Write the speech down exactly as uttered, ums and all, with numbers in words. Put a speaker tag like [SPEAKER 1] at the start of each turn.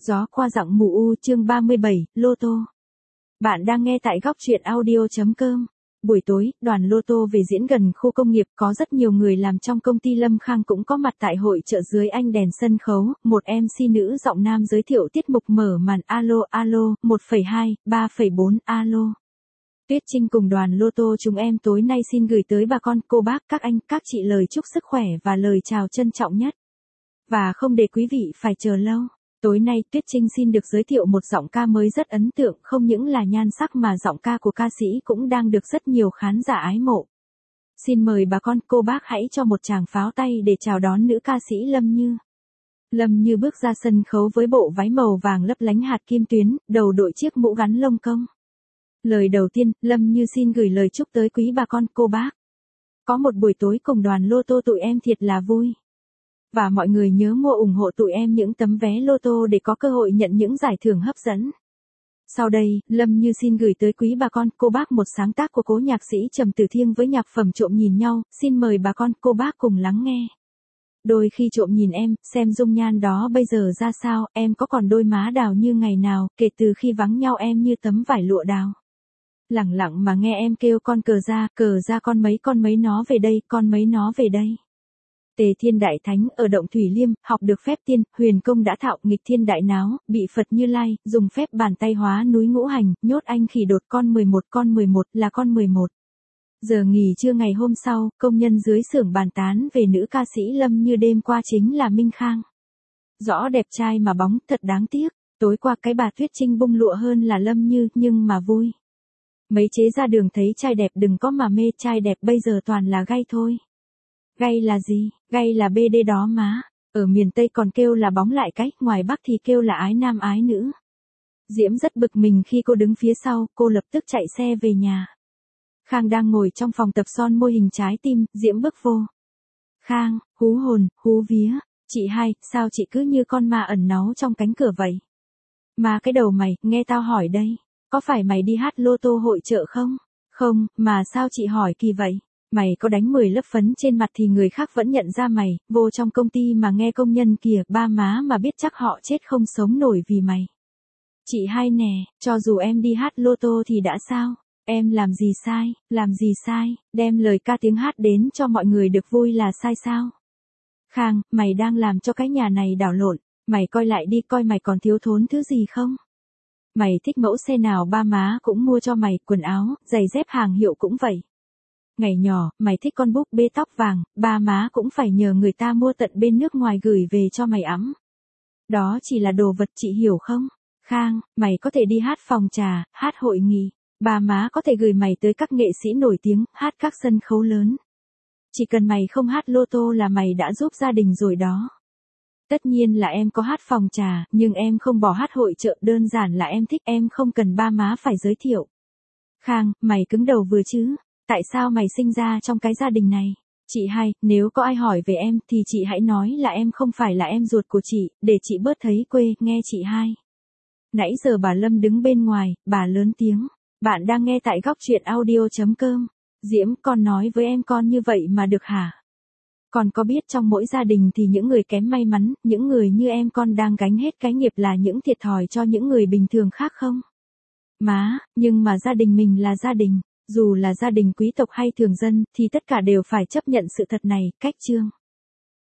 [SPEAKER 1] Gió qua dặng mù u chương ba mươi bảy, Lô tô. Bạn đang nghe tại góc truyện audio chấm com. Buổi tối, đoàn Lô tô về diễn gần khu công nghiệp, có rất nhiều người làm trong công ty Lâm Khang cũng có mặt tại hội chợ dưới ánh đèn sân khấu. Một em xê nữ giọng nam giới thiệu tiết mục mở màn. Alo alo, một phẩy hai, ba phẩy bốn, alo. Tuyết Trinh cùng đoàn Lô tô chúng em tối nay xin gửi tới bà con, cô bác, các anh, các chị lời chúc sức khỏe và lời chào trân trọng nhất. Và không để quý vị phải chờ lâu. Tối nay Tuyết Trinh xin được giới thiệu một giọng ca mới rất ấn tượng, không những là nhan sắc mà giọng ca của ca sĩ cũng đang được rất nhiều khán giả ái mộ. Xin mời bà con, cô bác hãy cho một tràng pháo tay để chào đón nữ ca sĩ Lâm Như. Lâm Như bước ra sân khấu với bộ váy màu vàng lấp lánh hạt kim tuyến, đầu đội chiếc mũ gắn lông công. Lời đầu tiên, Lâm Như xin gửi lời chúc tới quý bà con, cô bác. Có một buổi tối cùng đoàn Lô tô tụi em thiệt là vui. Và mọi người nhớ mua ủng hộ tụi em những tấm vé lô tô để có cơ hội nhận những giải thưởng hấp dẫn. Sau đây, Lâm Như xin gửi tới quý bà con, cô bác một sáng tác của cố nhạc sĩ Trầm Tử Thiêng với nhạc phẩm Trộm nhìn nhau, xin mời bà con, cô bác cùng lắng nghe. Đôi khi trộm nhìn em, xem dung nhan đó bây giờ ra sao, em có còn đôi má đào như ngày nào, kể từ khi vắng nhau em như tấm vải lụa đào. Lẳng lặng mà nghe em kêu con cờ ra, cờ ra con mấy con mấy nó về đây, con mấy nó về đây. Tề Thiên Đại Thánh ở động Thủy Liêm, học được phép tiên, huyền công đã thạo, nghịch thiên đại náo, bị Phật Như Lai, dùng phép bàn tay hóa núi ngũ hành, nhốt anh khỉ đột con mười một, con mười một là con mười một. Giờ nghỉ trưa ngày hôm sau, công nhân dưới xưởng bàn tán về nữ ca sĩ Lâm Như đêm qua chính là Minh Khang. Rõ đẹp trai mà bóng, thật đáng tiếc, tối qua cái bà Tuyết Trinh bung lụa hơn là Lâm Như, nhưng mà vui. Mấy chế ra đường thấy trai đẹp đừng có mà mê, trai đẹp bây giờ toàn là gay thôi. Gay là gì? Gay là bê đê đó má. Ở miền Tây còn kêu là bóng lại cách, ngoài Bắc thì kêu là ái nam ái nữ. Diễm rất bực mình khi cô đứng phía sau, cô lập tức chạy xe về nhà. Khang đang ngồi trong phòng tập son môi hình trái tim, Diễm bước vô. Khang, hú hồn, hú vía, chị hai, sao chị cứ như con ma ẩn náu trong cánh cửa vậy? Mà cái đầu mày, nghe tao hỏi đây, có phải mày đi hát lô tô hội chợ không? Không, mà sao chị hỏi kỳ vậy? Mày có đánh mười lớp phấn trên mặt thì người khác vẫn nhận ra mày, vô trong công ty mà nghe công nhân kìa, ba má mà biết chắc họ chết không sống nổi vì mày. Chị hai nè, cho dù em đi hát lô tô thì đã sao? Em làm gì sai, làm gì sai, đem lời ca tiếng hát đến cho mọi người được vui là sai sao? Khang, mày đang làm cho cái nhà này đảo lộn, mày coi lại đi coi mày còn thiếu thốn thứ gì không? Mày thích mẫu xe nào ba má cũng mua cho mày, quần áo, giày dép hàng hiệu cũng vậy. Ngày nhỏ, mày thích con búp bê tóc vàng, ba má cũng phải nhờ người ta mua tận bên nước ngoài gửi về cho mày ẵm. Đó chỉ là đồ vật chị hiểu không? Khang, mày có thể đi hát phòng trà, hát hội nghị, ba má có thể gửi mày tới các nghệ sĩ nổi tiếng, hát các sân khấu lớn. Chỉ cần mày không hát lô tô là mày đã giúp gia đình rồi đó. Tất nhiên là em có hát phòng trà, nhưng em không bỏ hát hội chợ, đơn giản là em thích, em không cần ba má phải giới thiệu. Khang, mày cứng đầu vừa chứ? Tại sao mày sinh ra trong cái gia đình này? Chị hai, nếu có ai hỏi về em thì chị hãy nói là em không phải là em ruột của chị, để chị bớt thấy quê, nghe chị hai. Nãy giờ bà Lâm đứng bên ngoài, bà lớn tiếng. Bạn đang nghe tại góc truyện audio chấm com. Diễm, con nói với em con như vậy mà được hả? Con có biết trong mỗi gia đình thì những người kém may mắn, những người như em con đang gánh hết cái nghiệp là những thiệt thòi cho những người bình thường khác không? Má, nhưng mà gia đình mình là gia đình. Dù là gia đình quý tộc hay thường dân, thì tất cả đều phải chấp nhận sự thật này, cách chương.